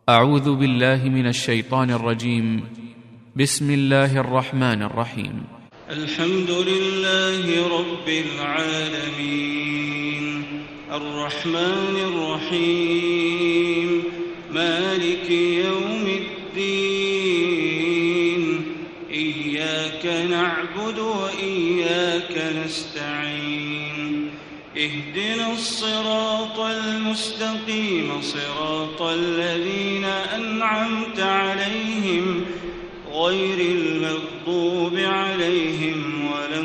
أعوذ بالله من الشيطان الرجيم. بسم الله الرحمن الرحيم. الحمد لله رب العالمين، الرحمن الرحيم، مالك يوم الدين، إياك نعبد وإياك نستعين، اهدنا الصراط المستقيم، صراط الذين أنعمت عليهم غير المغضوب عليهم ولا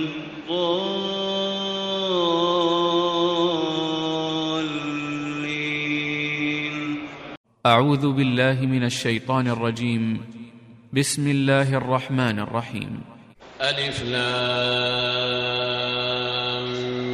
الضالين. أعوذ بالله من الشيطان الرجيم. بسم الله الرحمن الرحيم. ألف لام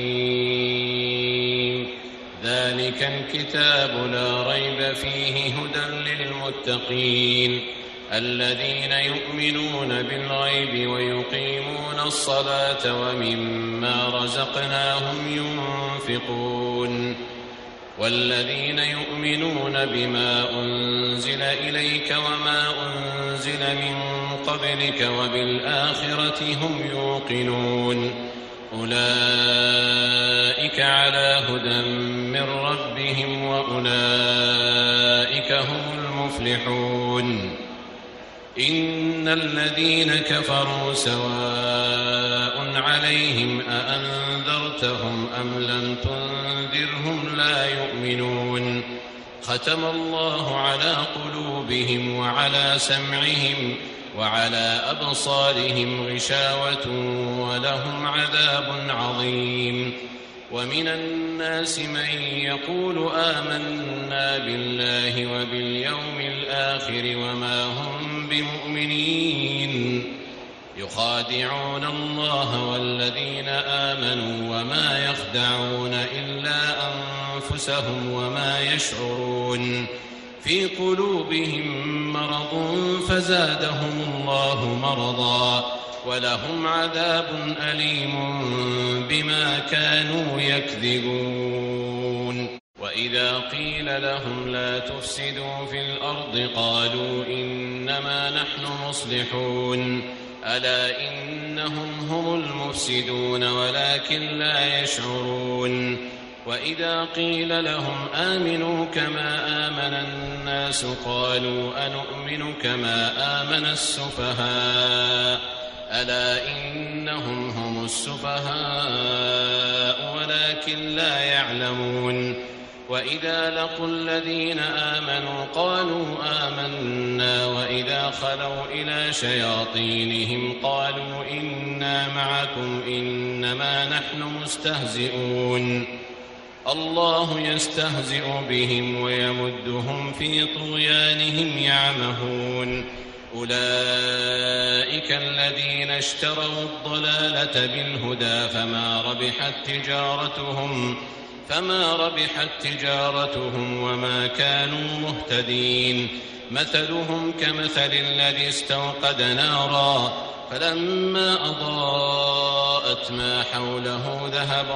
ميم. ذلك الكتاب لا ريب فيه هدى للمتقين الذين يؤمنون بالغيب ويقيمون الصلاة ومما رزقناهم ينفقون والذين يؤمنون بما أنزل إليك وما أنزل من قبلك وبالآخرة هم يوقنون أولئك على هدى من ربهم وأولئك هم المفلحون. إن الذين كفروا سواء عليهم أأنذرتهم أم لم تنذرهم لا يؤمنون ختم الله على قلوبهم وعلى سمعهم وعلى أبصارهم غشاوة ولهم عذاب عظيم. ومن الناس من يقول آمنا بالله وباليوم الآخر وما هم بمؤمنين يخادعون الله والذين آمنوا وما يخدعون إلا أنفسهم وما يشعرون في قلوبهم مرض فزادهم الله مرضا ولهم عذاب أليم بما كانوا يكذبون. وإذا قيل لهم لا تفسدوا في الأرض قالوا إنما نحن مصلحون ألا إنهم هم المفسدون ولكن لا يشعرون. وإذا قيل لهم آمنوا كما آمن الناس قالوا أنؤمن كما آمن السفهاء ألا إنهم هم السفهاء ولكن لا يعلمون. وإذا لقوا الذين آمنوا قالوا آمنا وإذا خلوا إلى شياطينهم قالوا إنا معكم إنما نحن مستهزئون الله يستهزئ بهم ويمدهم في طغيانهم يعمهون. أولئك الذين اشتروا الضلالة بالهدى فما ربحت تجارتهم وما كانوا مهتدين. مثلهم كمثل الذي استوقد نارا فلما أضاءت ما حوله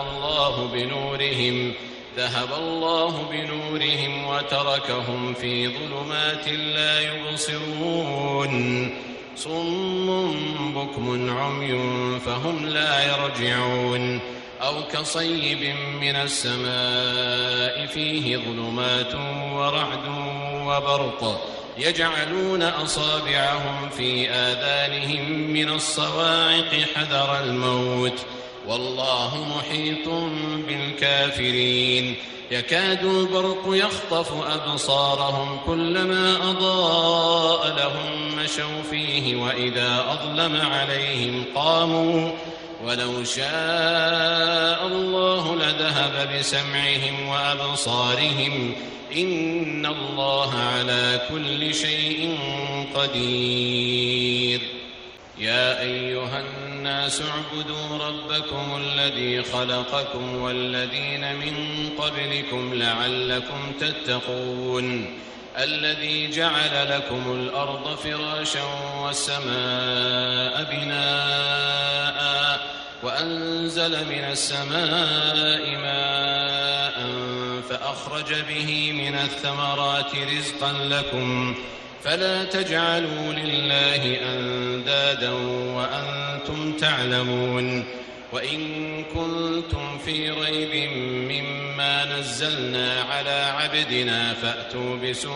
ذهب الله بنورهم وتركهم في ظلمات لا يبصرون صم بكم عمي فهم لا يرجعون. أو كصيب من السماء فيه ظلمات ورعد وبرق يجعلون أصابعهم في آذانهم من الصواعق حذر الموت والله محيط بالكافرين. يكاد البرق يخطف أبصارهم كلما أضاء لهم مشوا فيه وإذا أظلم عليهم قاموا ولو شاء الله لذهب بسمعهم وأبصارهم إن الله على كل شيء قدير. يا أيها الناس اعبدوا ربكم الذي خلقكم والذين من قبلكم لعلكم تتقون الذي جعل لكم الأرض فراشا والسماء بناء وأنزل من السماء ماء فأخرج به من الثمرات رزقا لكم فلا تجعلوا لله أندادا وأنتم تعلمون وإن كنتم في ريب مما نزلنا على عبدنا فأتوا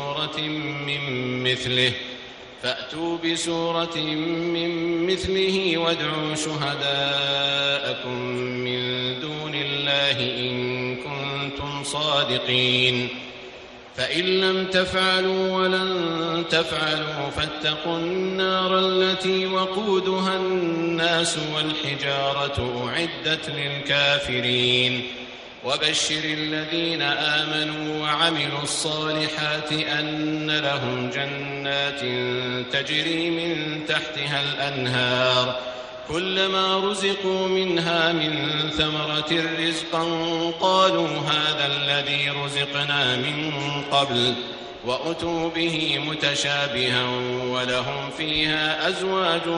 بسورة من مثله وادعوا شهداءكم من دون الله إن كنتم صادقين فإن لم تفعلوا ولن تفعلوا فاتقوا النار التي وقودها الناس والحجارة أعدت للكافرين وبشر الذين آمنوا وعملوا الصالحات أن لهم جنات تجري من تحتها الأنهار كلما رزقوا منها من ثمرة رزقا قالوا هذا الذي رزقنا من قبل وأتوا به متشابها ولهم فيها أزواج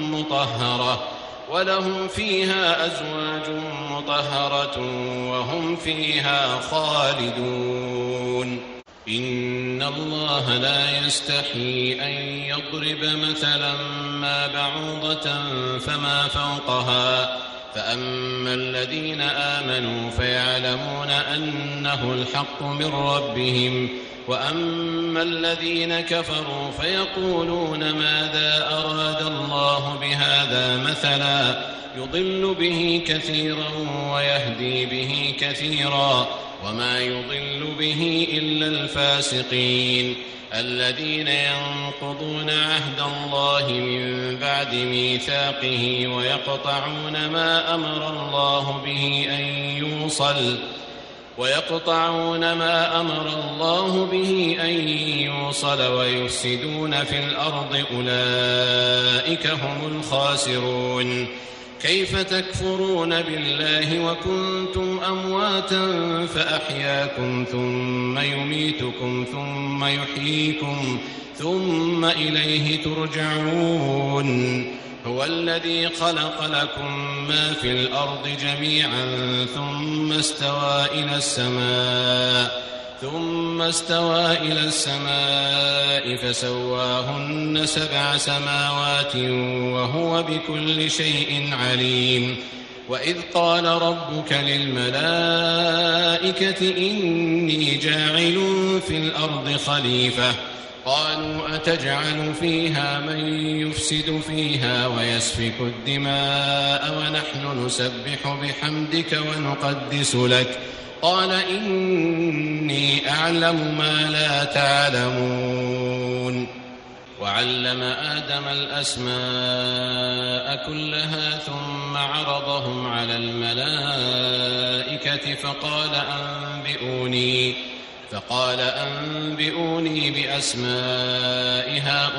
مطهرة وهم فيها خالدون إن الله لا يستحيي أن يضرب مثلا ما بعوضة فما فوقها فأما الذين آمنوا فيعلمون أنه الحق من ربهم وأما الذين كفروا فيقولون ماذا أراد الله بهذا مثلا يضل به كثيرا ويهدي به كثيرا وما يضل به إلا الفاسقين الذين ينقضون عهد الله من بعد ميثاقه ويقطعون ما أمر الله به أن يوصل ويفسدون في الأرض أولئك هم الخاسرون كيف تكفرون بالله وكنتم أمواتا فأحياكم ثم يميتكم ثم يحييكم ثم إليه ترجعون هو الذي خلق لكم ما في الأرض جميعا ثم استوى إلى السماء فسواهن 7 سماوات وهو بكل شيء عليم وإذ قال ربك للملائكة إني جاعل في الأرض خليفة قالوا أتجعل فيها من يفسد فيها ويسفك الدماء ونحن نسبح بحمدك ونقدس لك قال إني أعلم ما لا تعلمون وعلم آدم الأسماء كلها ثم عرضهم على الملائكة فقال أنبئوني بأسماء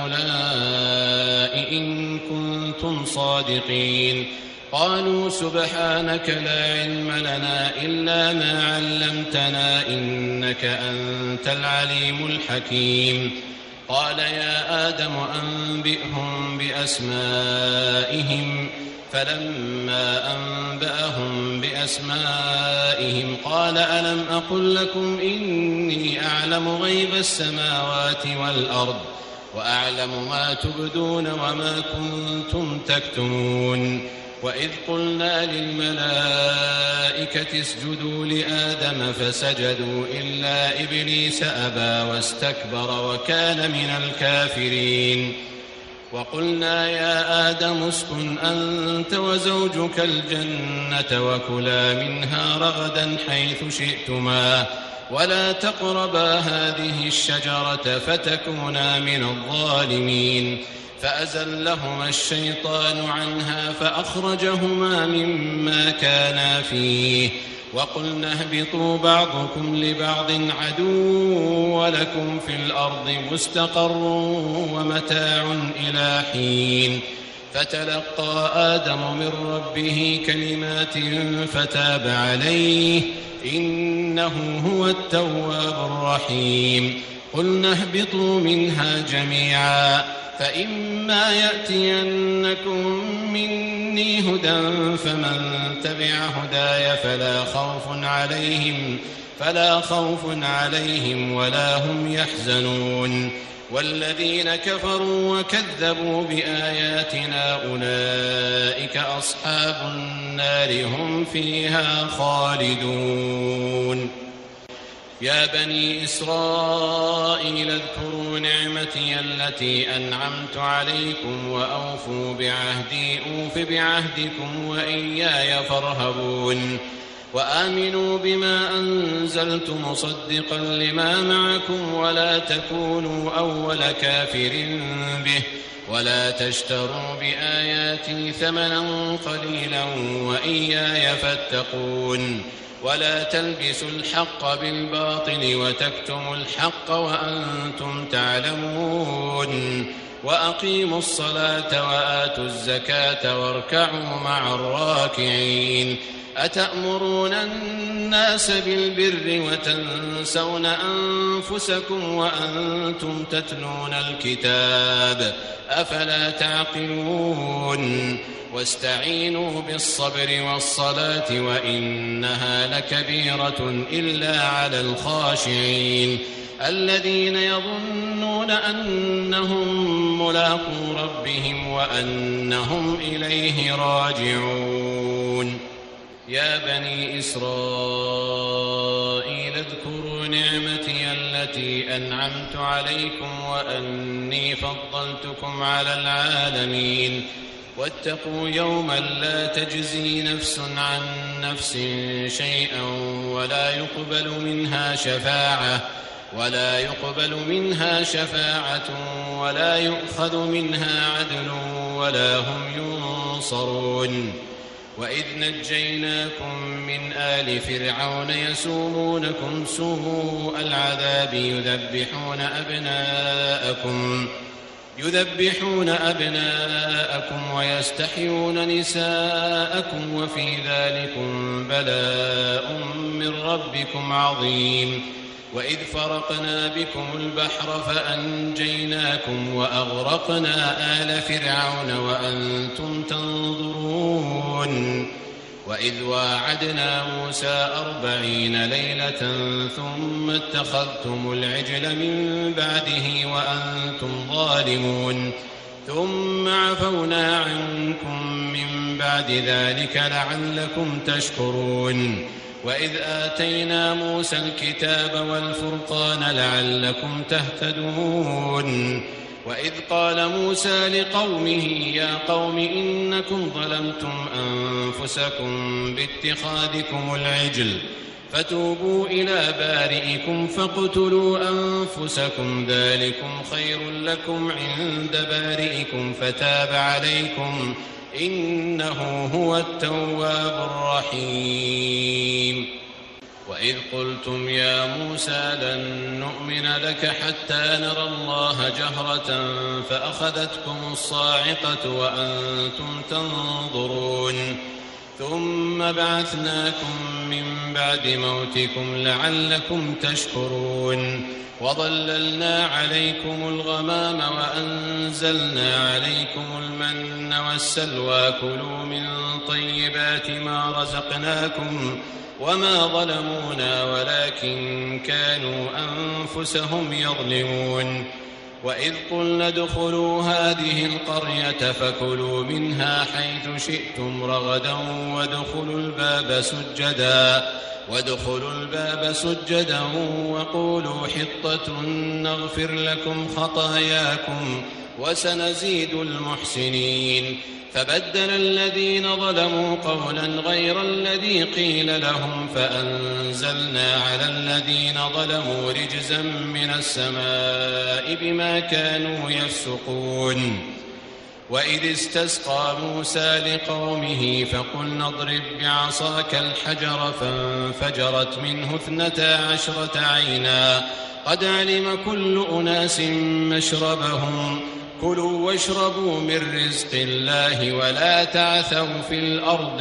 هؤلاء إن كنتم صادقين قالوا سبحانك لا علم لنا إلا ما علمتنا إنك أنت العليم الحكيم قال يا آدم أنبئهم بأسمائهم فلما أنبأهم بأسمائهم قال ألم أقل لكم إني أعلم غيب السماوات والأرض وأعلم ما تبدون وما كنتم تكتمون وإذ قلنا للملائكة اسجدوا لآدم فسجدوا إلا إبليس أبى واستكبر وكان من الكافرين وقلنا يا آدم اسكن أنت وزوجك الجنة وكلا منها رغدا حيث شئتما ولا تقربا هذه الشجرة فتكونا من الظالمين فأزلهما الشيطان عنها فأخرجهما مما كانا فيه وقلنا اهبطوا بعضكم لبعض عدو ولكم في الأرض مستقر ومتاع إلى حين فتلقى آدم من ربه كلمات فتاب عليه إنه هو التواب الرحيم قلنا اهبطوا منها جميعا فإما يأتينكم مني هدى فمن تبع هداي فلا فلا خوف عليهم ولا هم يحزنون والذين كفروا وكذبوا بآياتنا أولئك أصحاب النار هم فيها خالدون يا بني إسرائيل اذكروا نعمتي التي أنعمت عليكم وأوفوا بعهدي أوف بعهدكم وإياي فارهبون وآمنوا بما أنزلت مصدقا لما معكم ولا تكونوا أول كافر به ولا تشتروا بآياتي ثمنا قليلا وإياي فاتقون ولا تلبسوا الحق بالباطل وتكتموا الحق وأنتم تعلمون وأقيموا الصلاة وآتوا الزكاة واركعوا مع الراكعين أتأمرون الناس بالبر وتنسون أنفسكم وأنتم تتلون الكتاب أفلا تعقلون واستعينوا بالصبر والصلاة وإنها لكبيرة إلا على الخاشعين الذين يظنون أنهم ملاقو ربهم وأنهم إليه راجعون يا بني إسرائيل اذكروا نعمتي التي أنعمت عليكم وأني فضلتكم على العالمين واتقوا يوما لا تجزي نفس عن نفس شيئا ولا يقبل منها شفاعة ولا يؤخذ منها عدل ولا هم ينصرون وإذ نجيناكم من آل فرعون يسومونكم سوء العذاب يذبحون أبناءكم ويستحيون نساءكم وفي ذلكم بلاء من ربكم عظيم وإذ فرقنا بكم البحر فأنجيناكم وأغرقنا آل فرعون وأنتم تنظرون وإذ واعدنا موسى 40 ليلة ثم اتخذتم العجل من بعده وأنتم ظالمون ثم عفونا عنكم من بعد ذلك لعلكم تشكرون وإذ آتينا موسى الكتاب والفرقان لعلكم تهتدون وإذ قال موسى لقومه يا قوم إنكم ظلمتم أنفسكم باتخاذكم العجل فتوبوا إلى بارئكم فاقتلوا أنفسكم ذلكم خير لكم عند بارئكم فتاب عليكم إنه هو التواب الرحيم وإذ قلتم يا موسى لن نؤمن لك حتى نرى الله جهرة فأخذتكم الصاعقة وأنتم تنظرون ثم بعثناكم من بعد موتكم لعلكم تشكرون وظللنا عليكم الغمام وأنزلنا عليكم المن والسلوى كلوا من طيبات ما رزقناكم وما ظلمونا ولكن كانوا أنفسهم يظلمون وإذ قلنا ادخلوا هذه القرية فكلوا منها حيث شئتم رغدا وادخلوا الباب سجدا وقولوا حطة نغفر لكم خطاياكم وسنزيد المحسنين فبدل الذين ظلموا قولا غير الذي قيل لهم فأنزلنا على الذين ظلموا رجزا من السماء بما كانوا يفسقون وإذ استسقى موسى لقومه فقلنا اضرب بعصاك الحجر فانفجرت منه 12 عينا قد علم كل أناس مشربهم كلوا واشربوا من رزق الله ولا تعثوا في الأرض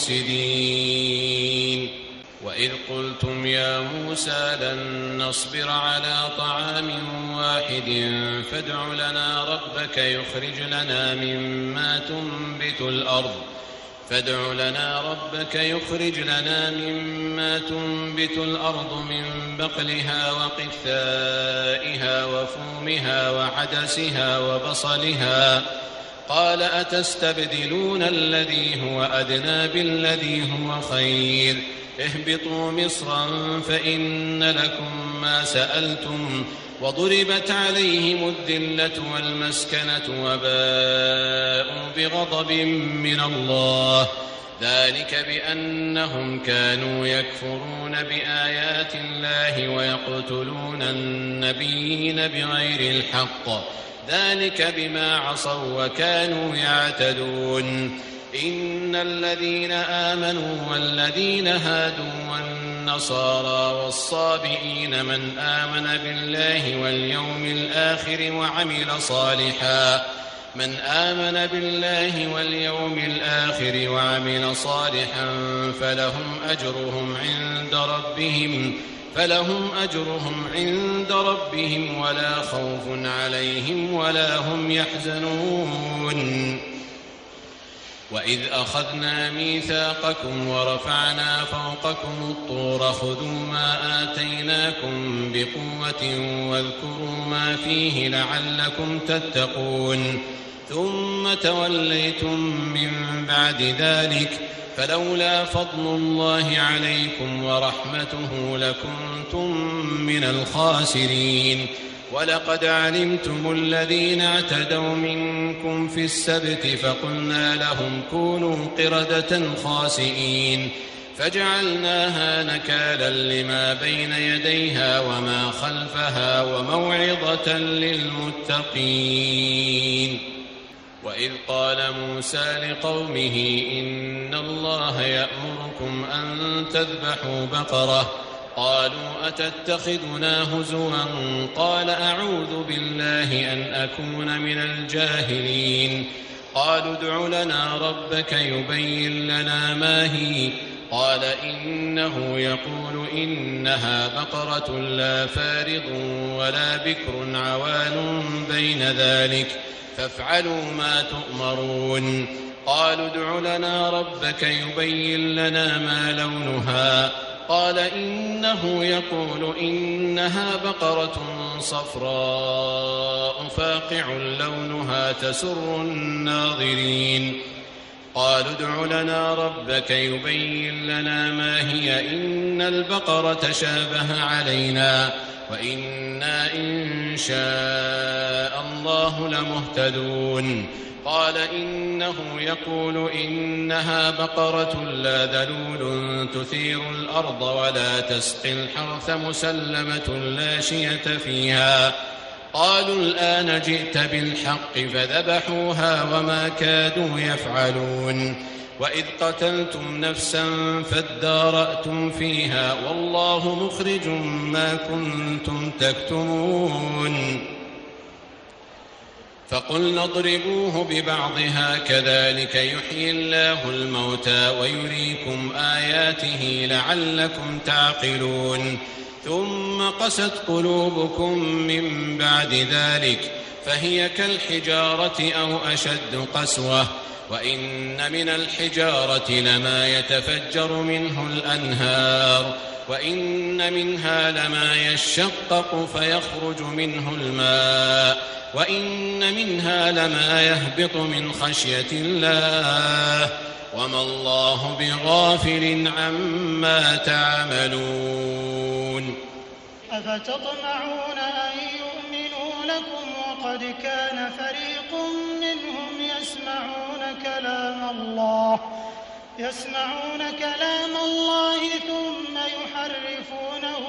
مفسدين وإذ قلتم يا موسى لن نصبر على طعام واحد فادع لنا ربك يخرج لنا مما تنبت الأرض فادع لنا ربك يخرج لنا مما تنبت الأرض من بقلها وقثائها وفومها وعدسها وبصلها قال أتستبدلون الذي هو أدنى بالذي هو خير اهبطوا مصرا فإن لكم ما سألتم وضربت عليهم الذلة والمسكنة وباءوا بغضب من الله ذلك بأنهم كانوا يكفرون بآيات الله ويقتلون النبيين بغير الحق ذلك بما عصوا وكانوا يعتدون إن الذين آمنوا والذين هادوا والنصارى والصابئين من آمن بالله واليوم الآخر وعمل صالحا فلهم أجرهم عند ربهم ولا خوف عليهم ولا هم يحزنون وإذ أخذنا ميثاقكم ورفعنا فوقكم الطور خذوا ما آتيناكم بقوة واذكروا ما فيه لعلكم تتقون ثم توليتم من بعد ذلك فلولا فضل الله عليكم ورحمته لكنتم من الخاسرين ولقد علمتم الذين اعتدوا منكم في السبت فقلنا لهم كونوا قردة خاسئين فجعلناها نكالا لما بين يديها وما خلفها وموعظة للمتقين وإذ قال موسى لقومه إن الله يأمركم أن تذبحوا بقرة قالوا أتتخذنا هزوا قال أعوذ بالله أن أكون من الجاهلين قالوا ادع لنا ربك يبين لنا ما هي قال إنه يقول إنها بقرة لا فارض ولا بكر عوان بين ذلك فافعلوا ما تؤمرون قالوا ادع لنا ربك يبين لنا ما لونها قال إنه يقول إنها بقرة صفراء فاقع لونها تسر الناظرين قالوا ادع لنا ربك يبين لنا ما هي إن البقرة شابه علينا وإنا إن شاء الله لمهتدون قال إنه يقول إنها بقرة لا ذلول تثير الأرض ولا تسقي الحرث مسلمة لا شية فيها قالوا الآن جئت بالحق فذبحوها وما كادوا يفعلون وإذ قتلتم نفسا فادارأتم فيها والله مخرج ما كنتم تكتمون فقلنا اضربوه ببعضها كذلك يحيي الله الموتى ويريكم آياته لعلكم تعقلون ثم قست قلوبكم من بعد ذلك فهي كالحجارة أو أشد قسوة وإن من الحجارة لما يتفجر منه الأنهار وإن منها لما يشقق فيخرج منه الماء وإن منها لما يهبط من خشية الله وما الله بغافل عما تعملون أفتطمعون أن يؤمنوا لكم وقد كان فريق منهم يسمعون كلام الله ثم يحرفونه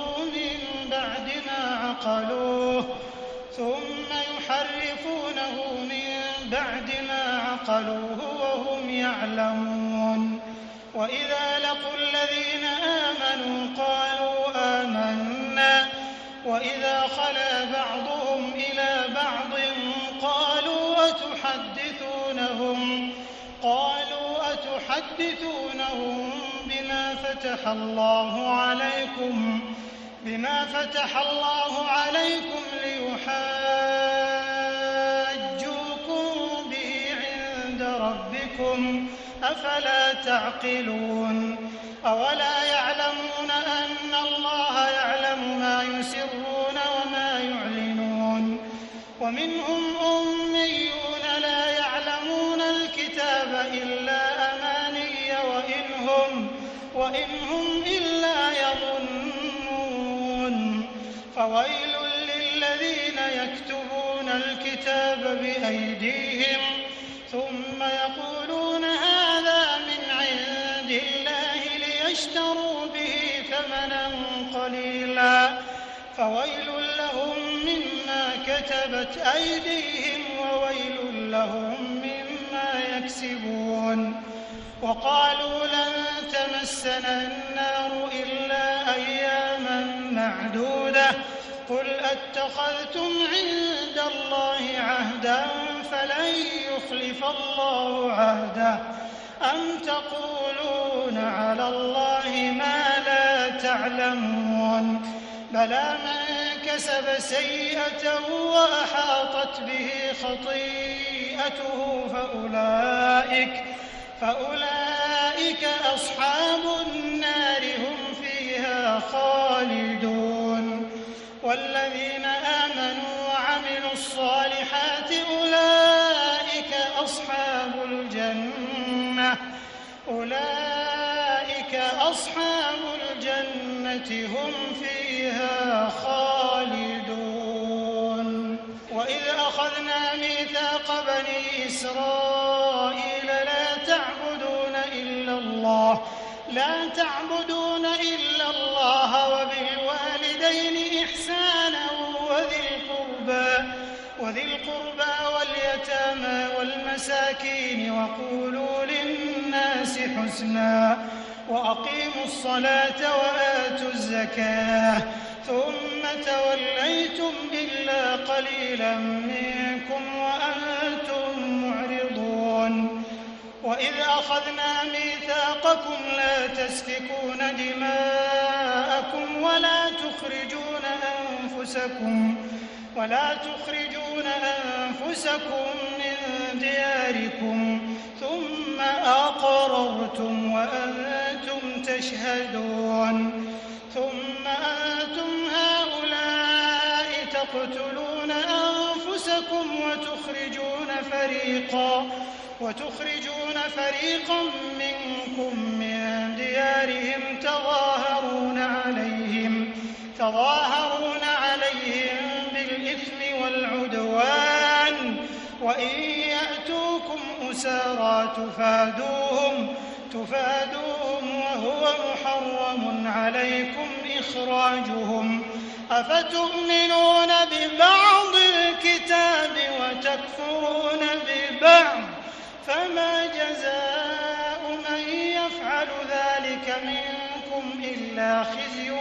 من بعد ما عقلوه وهم يعلمون وإذا لقوا الذين آمنوا قالوا آمنا وإذا خلا بعضهم إلى بعض قالوا أتحدثونهم بما فتح الله عليكم ليحاجوكم به عند ربكم ربكم أفلا تعقلون أولا يعلمون أن الله يعلم ما يسرون وما يعلنون ومنهم أميون لا يعلمون الكتاب إلا أماني وإن هم إلا يظنون فويل للذين يكتبون الكتاب بأيديهم ثم يقولون هذا من عند الله ليشتروا به ثمنا قليلا فويل لهم مما كتبت أيديهم وويل لهم مما يكسبون وقالوا لن تمسنا النار إلا أياما معدودة قل أتخذتم عند الله عهدا فلن يخلف الله عهده أم تقولون على الله ما لا تعلمون بلى من كسب سيئة وأحاطت به خطيئته فأولئك أصحاب النار هم فيها خالدون والذين آمنوا وعملوا الصالحات أولئك أصحاب الجنة هم فيها خالدون وإذ أخذنا ميثاق بني إسرائيل لا تعبدون إلا الله وبالوالدين إحسانا وذي القربى واليتامى والمساكين وقولوا للناس حسنا وأقيموا الصلاة وآتوا الزكاة ثم توليتم إلا قليلا منكم وأنتم معرضون وإذ أخذنا ميثاقكم لا تسفكون دماءكم ولا تخرجون أنفسكم من دياركم ثم أقررتم وأنتم تشهدون ثم أنتم هؤلاء تقتلون أنفسكم وتخرجون فريقا منكم من ديارهم تظاهرون عليهم بالإثم والعدوان وإن يأتوكم أسارى تفادوهم وهو محرم عليكم إخراجهم أفتؤمنون ببعض الكتاب وتكفرون ببعض فما جزاء من يفعل ذلك منكم إلا خزي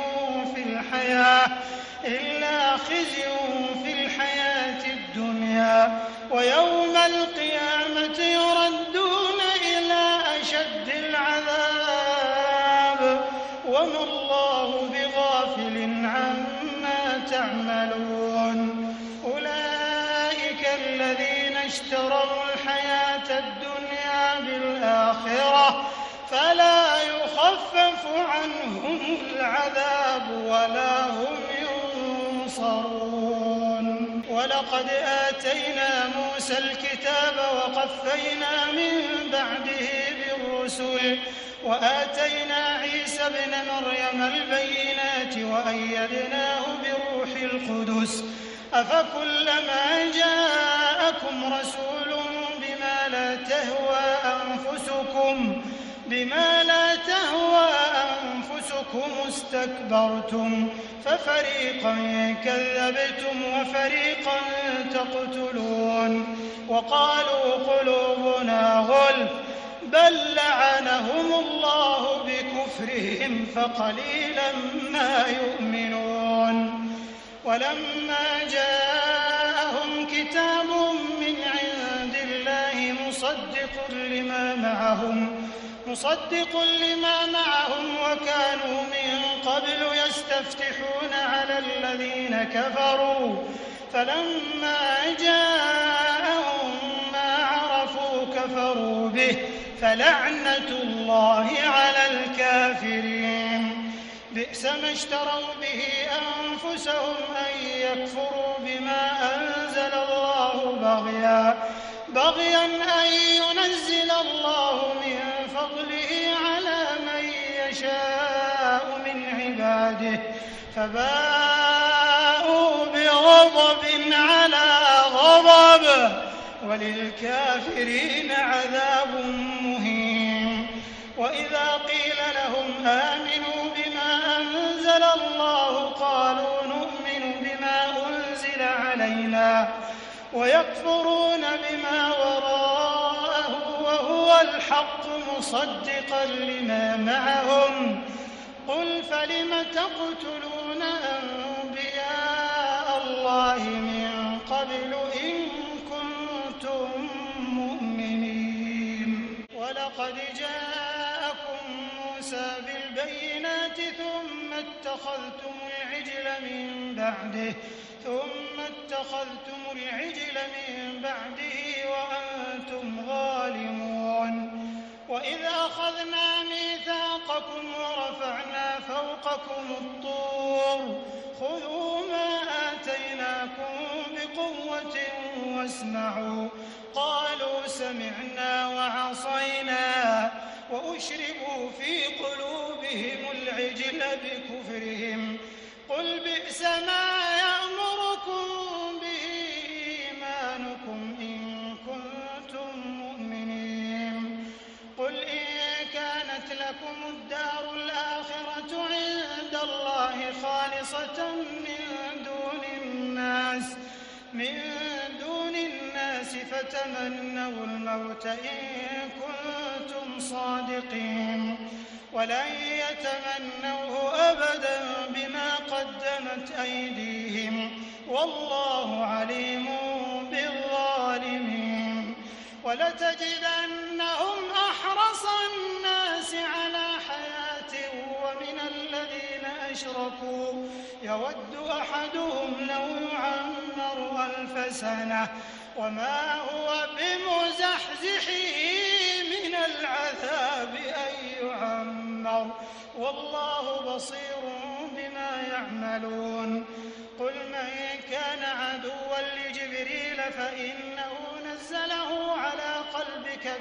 في الحياة الدنيا ويوم القيامة يردون إلى أشد العذاب وما الله بغافل عما تعملون أولئك الذين اشتروا الحياة الدنيا بالآخرة فلا يخفف عنهم العذاب ولا هم ينصرون ولقد آتينا موسى الكتاب وقفينا من بعده بالرسل وآتينا عيسى ابن مريم البينات وأيدناه بروح القدس أفكلما جاءكم رسول بما لا تهوى أنفسكم استكبرتم ففريقا كذبتم وفريقا تقتلون وقالوا قلوبنا غلف بل لعنهم الله بكفرهم فقليلا ما يؤمنون ولما جاءهم كتاب من عند الله مصدق لما معهم وكانوا من قبل يستفتحون على الذين كفروا فلما جاءهم ما عرفوا كفروا به فلعنة الله على الكافرين. بئس ما اشتروا به أنفسهم أن يكفروا بما أنزل الله بغيا أن ينزل الله من فضله على من يشاء من عباده فباءوا بغضب على غضب وللكافرين عذاب مهين. وإذا قيل لهم آمنوا بما أنزل الله قالوا نؤمن بما أنزل علينا ويكفرون بما وراءه وهو الحق مصدقا لما معهم. قل فلم تقتلون أنبياء الله من قبل إن كنتم مؤمنين. ولقد جاءكم موسى بالبينات ثم اتخذتم العجل من بعده وأنتم ظالمون. وإذ أخذنا ميثاقكم ورفعنا فوقكم الطور خذوا ما آتيناكم بقوة واسمعوا قالوا سمعنا وعصينا وأشربوا في قلوبهم العجل بكفرهم. قل بئس ما يأمركم به إيمانكم إن كنتم مؤمنين. قل إن كانت لكم الدار الآخرة عند الله خالصة من دون الناس فتمنوا الموت إن كنتم صادقين ولن يتمنوه أبدا بما قدمت أيديهم والله عليم بالظالمين. ولتجدنهم أحرص الناس على حياة ومن الذين أشركوا يود أحدهم لو يعمر 1000 سنة وما هو بمزحزحه من العذاب أن يعمر والله بصير بما يعملون. قل من كان عدوا لجبريل فإنه نزله على قلبك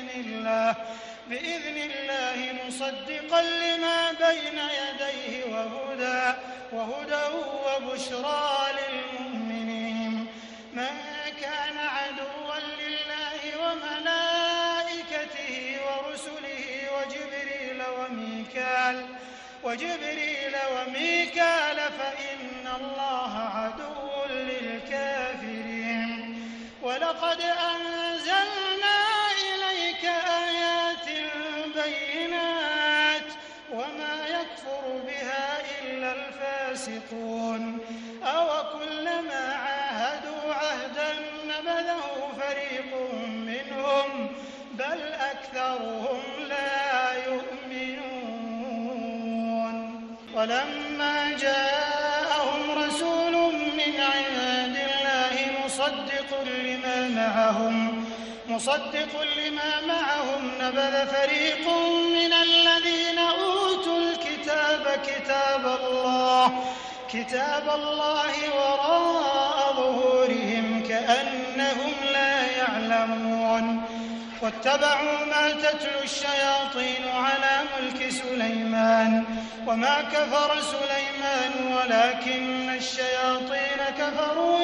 بإذن الله مصدقا لما بين يديه وهدى وبشرى للمؤمنين. من كان عدوا لله وملائكته ورسله وجبريل وميكال فإن الله عدو للكافرين. ولقد أنزلنا إليك آيات بينات وما يكفر بها إلا الفاسقون. أوكلما عاهدوا عهدا نبذه فريق منهم بل أكثرهم لا يؤمنون. ولما جاءهم رسول من عند الله مصدق لما معهم نبذ فريق من الذين أوتوا الكتاب كتاب الله وراء ظهورهم كأنهم لا يعلمون. واتبعوا ما تتلو الشياطين على ملك سليمان وما كفر سليمان ولكن الشياطين كفروا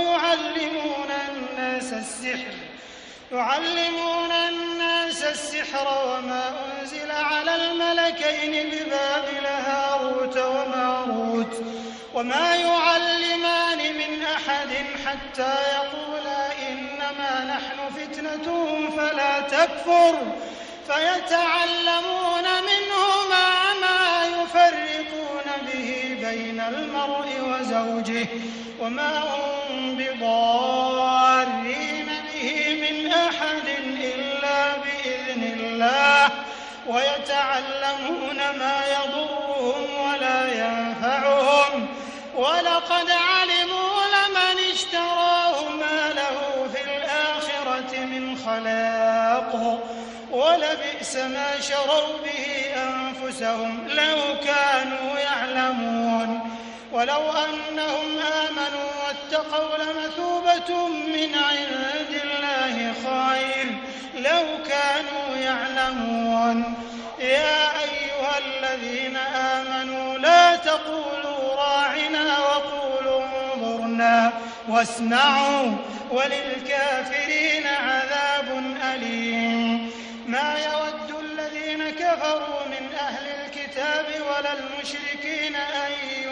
يعلمون الناس السحر وما أنزل على الملكين ببابل هاروت وماروت وما يعلمان من أحد حتى يقولا إنما نحن فتنة فلا تكفر فيتعلمون منهما ما يفرقون به بين المرء وزوجه وما هم بضارين به من أحد إلا بإذن الله ويتعلمون ما يضرهم ولا ينفعهم ولقد علموا لمن اشتراه ما له في الآخرة من خلاق ولبئس ما شروا به أنفسهم لو كانوا يعلمون ولو أنهم آمنوا واتقوا لمثوبة من عند الله خير لو كانوا يعلمون يا أيها الذين آمنوا لا تقولوا راعنا وقولوا انظرنا واسمعوا وللكافرين عذاب أليم ما يود الذين كفروا من أهل الكتاب ولا المشركين أن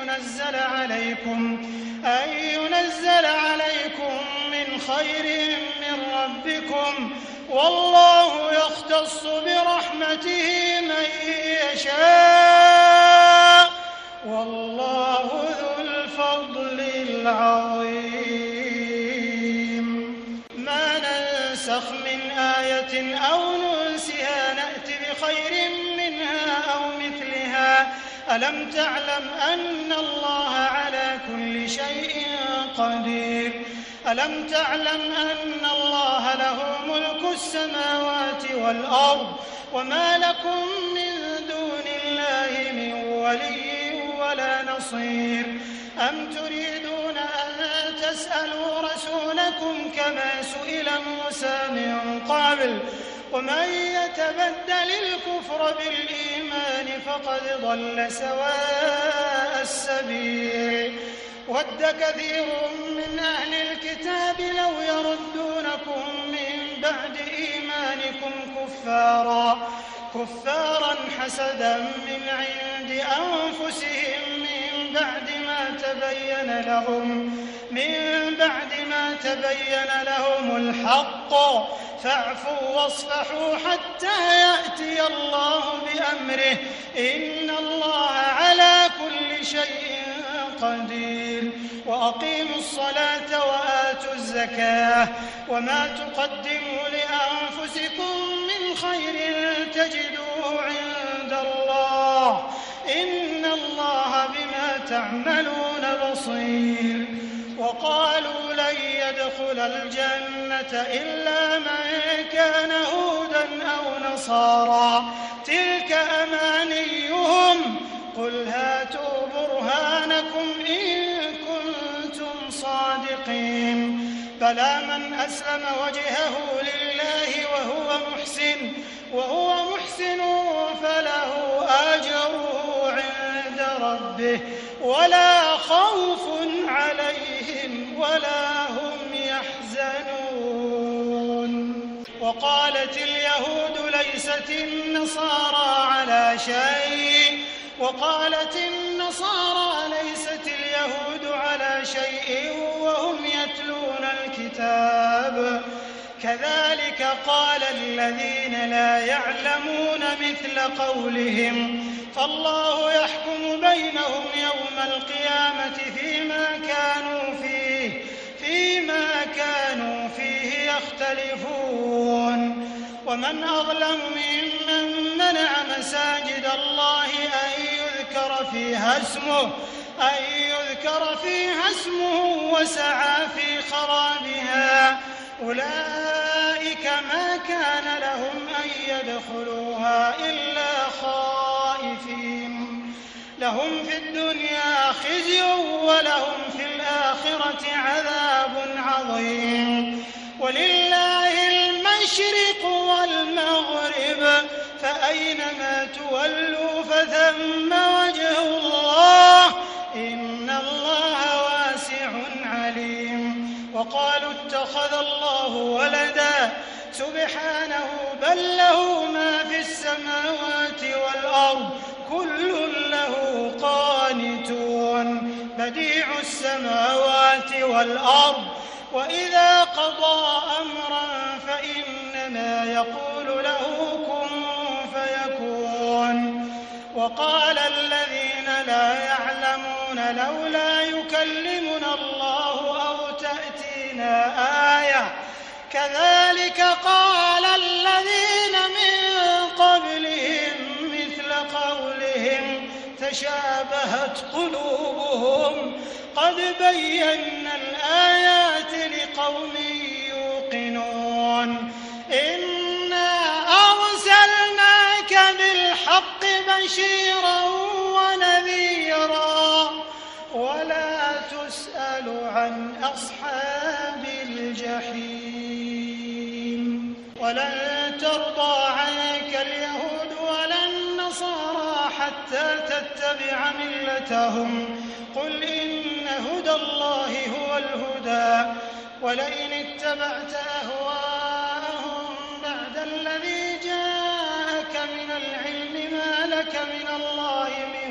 ينزل عليكم من خير من ربكم والله يختص برحمته من يشاء والله ذو الفضل العظيم ما ننسخ من آية أو ننسها نأت بخير منها أو مثلها ألم تعلم أن الله على كل شيء قدير ألم تعلم أن الله له ملك السماوات والأرض وما لكم من دون الله من ولي ولا نصير أم تريدون أن تسألوا رسولكم كما سئل موسى من قبل ومن يتبدل الكفر بالإيمان فقد ضل سواء السبيل ود كثير من أهل الكتاب لو يردونكم من بعد إيمانكم كفارا حسدا من عند أنفسهم من بعد ما تبين لهم الحق فاعفوا واصفحوا حتى يأتي الله بأمره إن الله على كل شيء قدير وأقيموا الصلاة وآتوا الزكاة وما تقدموا لأنفسكم من خير تجدوه عند الله إن الله بما تعملون بصير وقالوا لن يدخل الجنة إلا من كان هودا أو نصارى تلك أمانيهم قل هاتوا برهانكم إن كنتم صادقين بلى من أسلم وجهه لله وهو محسن فله أجره عند ربه ولا خوف عليهم ولا هم يحزنون وقالت اليهود ليست النصارى على شيء وهم يتلون الكتاب كذلك قال الذين لا يعلمون مثل قولهم فالله يحكم بينهم يوم القيامة فيما كانوا فيه يختلفون ومن أظلم ممن منع مساجد الله أن يذكر فيها اسمه وسعى في خرابها أولئك ما كان لهم أن يدخلوها إلا خائفين لهم في الدنيا خزي ولهم في الآخرة عذاب عظيم ولله المشرق والمغرب فأينما تولوا فثم وجه الله إن الله واسع عليم وقالوا اتخذ الله ولدا سبحانه بل له ما في السماوات والأرض كل له قانتون بديع السماوات والأرض وإذا قضى أمرا فإنما يقول له كن فيكون وقال الذين لا يعلمون لولا يكلمنا الله أو تأتينا آية كذلك قال الذين من قبلهم مثل قولهم تشابهت قلوبهم قد بينا الآيات لقوم يوقنون إنا أرسلنا بشيرا ونذيرا ولا تسأل عن أصحاب الجحيم. ولن ترضى عنك اليهود ولا النصارى حتى تتبع ملتهم قل إن هدى الله هو الهدى ولئن اتبعت أهواءهم بعد الذي جاءك من العلم ما لك من الله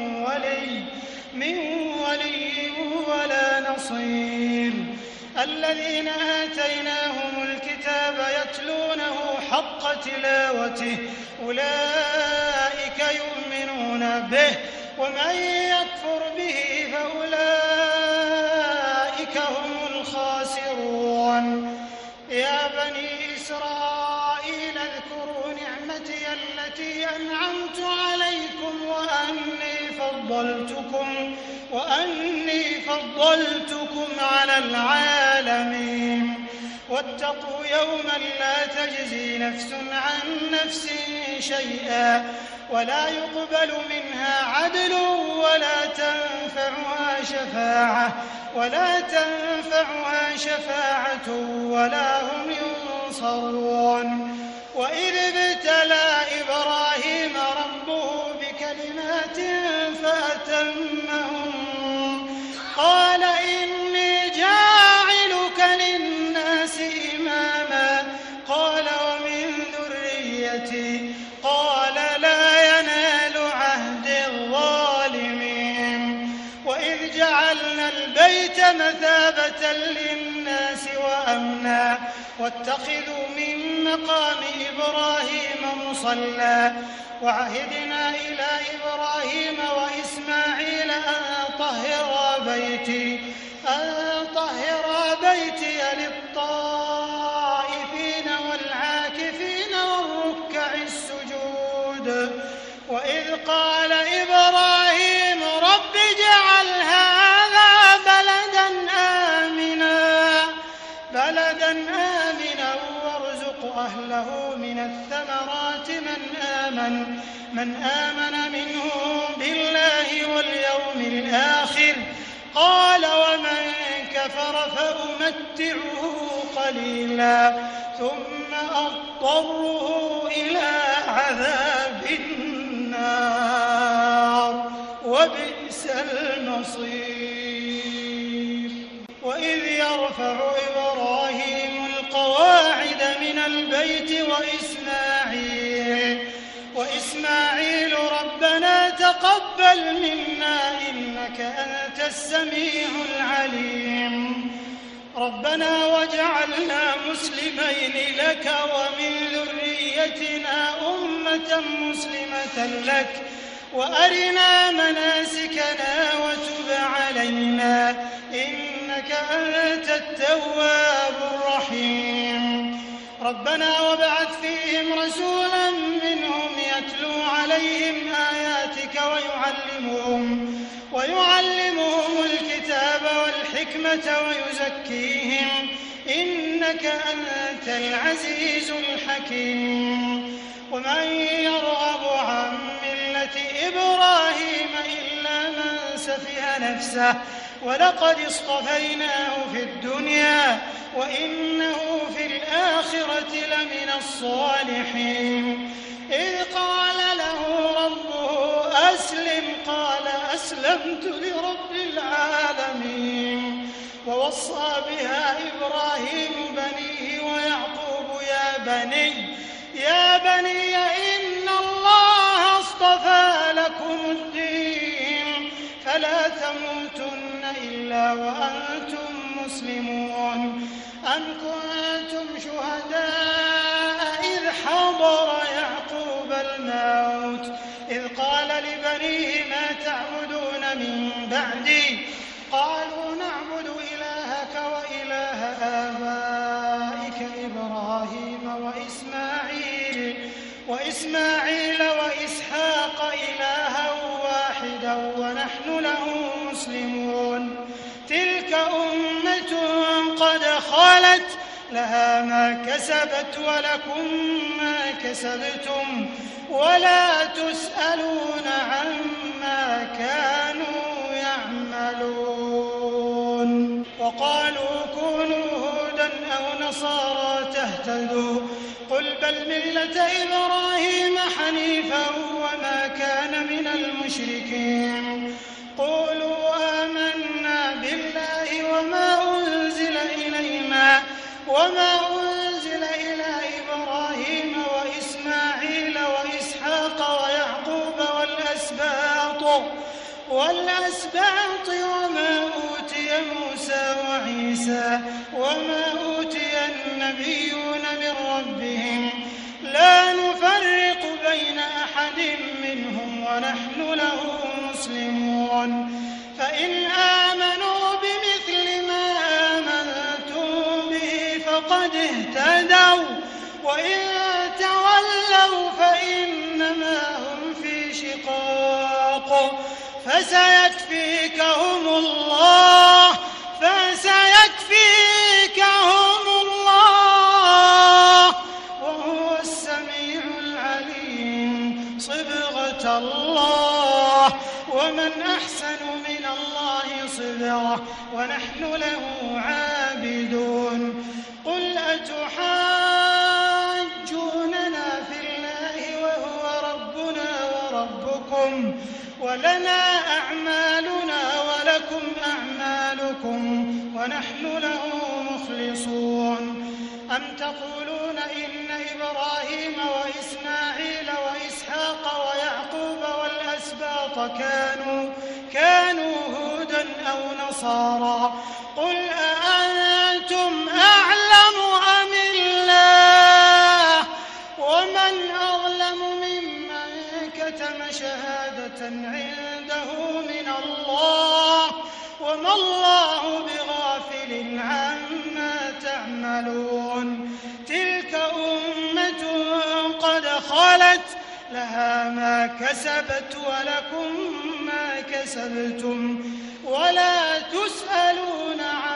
من ولي ولا نصير. الذين آتيناهم الكتاب يتلونه حق تلاوته أولئك يؤمنون به ومن يكفر به فأولئك هم الخاسرون. يا بني إسرائيل اذكروا نعمتي التي أنعمت عليكم وأني فضلتكم على العالمين. واتقوا يوما لا تجزي نفس عن نفس شيئا ولا يقبل منها عدل ولا تنفعها شفاعة ولا هم ينصرون. وإذ ابتلى إبراهيم ربه بكلمات فأتمهم قال إني جاعلك للناس إماما قال ومن ذريتي قال لا ينال عهد الظالمين. وإذ جعلنا البيت مثابة للناس وأمنا واتخذوا من مقام إبراهيم مصلى وعهدنا إلى إبراهيم وإسماعيل أن طهرا بيتي للطائفين والعاكفين والركع السجود. وإذ قال إبراهيم رب اجعل هذا بلدا آمنا وارزق أهله من الثمرات من آمن منهم بالله واليوم الآخر قال ومن كفر فأمتعه قليلا ثم أضطره إلى عذاب النار وبئس المصير. وإذ يرفع إبراهيم القواعد من البيت وإسماعيل ربنا تقبل منا إنك أنت السميع العليم. ربنا واجعلنا مسلمين لك ومن ذريتنا أمة مسلمة لك وأرنا مناسكنا وتب علينا إنك أنت التواب الرحيم. ربنا وابعث فيهم رسولا منهم يتلو عليهم آياتك ويعلمهم الكتاب والحكمة ويزكيهم إنك أنت العزيز الحكيم. ومن يرغب عن ملة إبراهيم إلا من سفه نفسه ولقد اصطفيناه في الدنيا وإنه في الآخرة لمن الصالحين. إذ قال له ربه أسلم قال أسلمت لرب العالمين. ووصى بها إبراهيم بنيه ويعقوب يا بني إن الله اصطفى لكم الدين فلا تموتن إلا وأنتم مسلمون. أم كنتم شهداء إذ حضر يعقوب الموت إذ قال لبنيه ما تعبدون من بعدي قالوا نعبد إلهك وإله آبائك إبراهيم وإسماعيل وإسحاق إلها واحدا ونحن له مسلمون. تلك أمة قد خلت لها ما كسبت ولكم ما كسبتم ولا تسألون عما كانوا يعملون. وقالوا كونوا هودا أو نصارى تهتدوا قل بل ملة إبراهيم حنيفا وما كان من المشركين. قولوا آمنا بالله وما أنزل إلى إبراهيم وإسماعيل وإسحاق ويعقوب والأسباط وما أوتي موسى وعيسى وما أوتي النبيون من ربهم لا نفرق بين أحد منهم ونحن له مسلمون. فإن آمنوا بمثل ما آمنتم به فقد اهتدوا وإن تولوا فإنما هم في شقاق فسيكفيكهم الله وهو السميع العليم. صبغة الله ومن أحسن من الله صبغة ونحن له عابدون. قل أتحاجوننا في الله وهو ربنا وربكم ولنا أعمالنا ولكم أعمالكم ونحن له مخلصون. أم تقولون إن إبراهيم وإسماعيل وإسحاق ويعقوب والأسباط كانوا هودا أو نصارى قل أأنتم أعلم أم الله ومن أظلم ممن كتم شهادة عنده من الله وما الله بغافل عما تعملون. تلك أمة قد خلت لها ما كسبت ولكم ما كسبتم ولا تسألون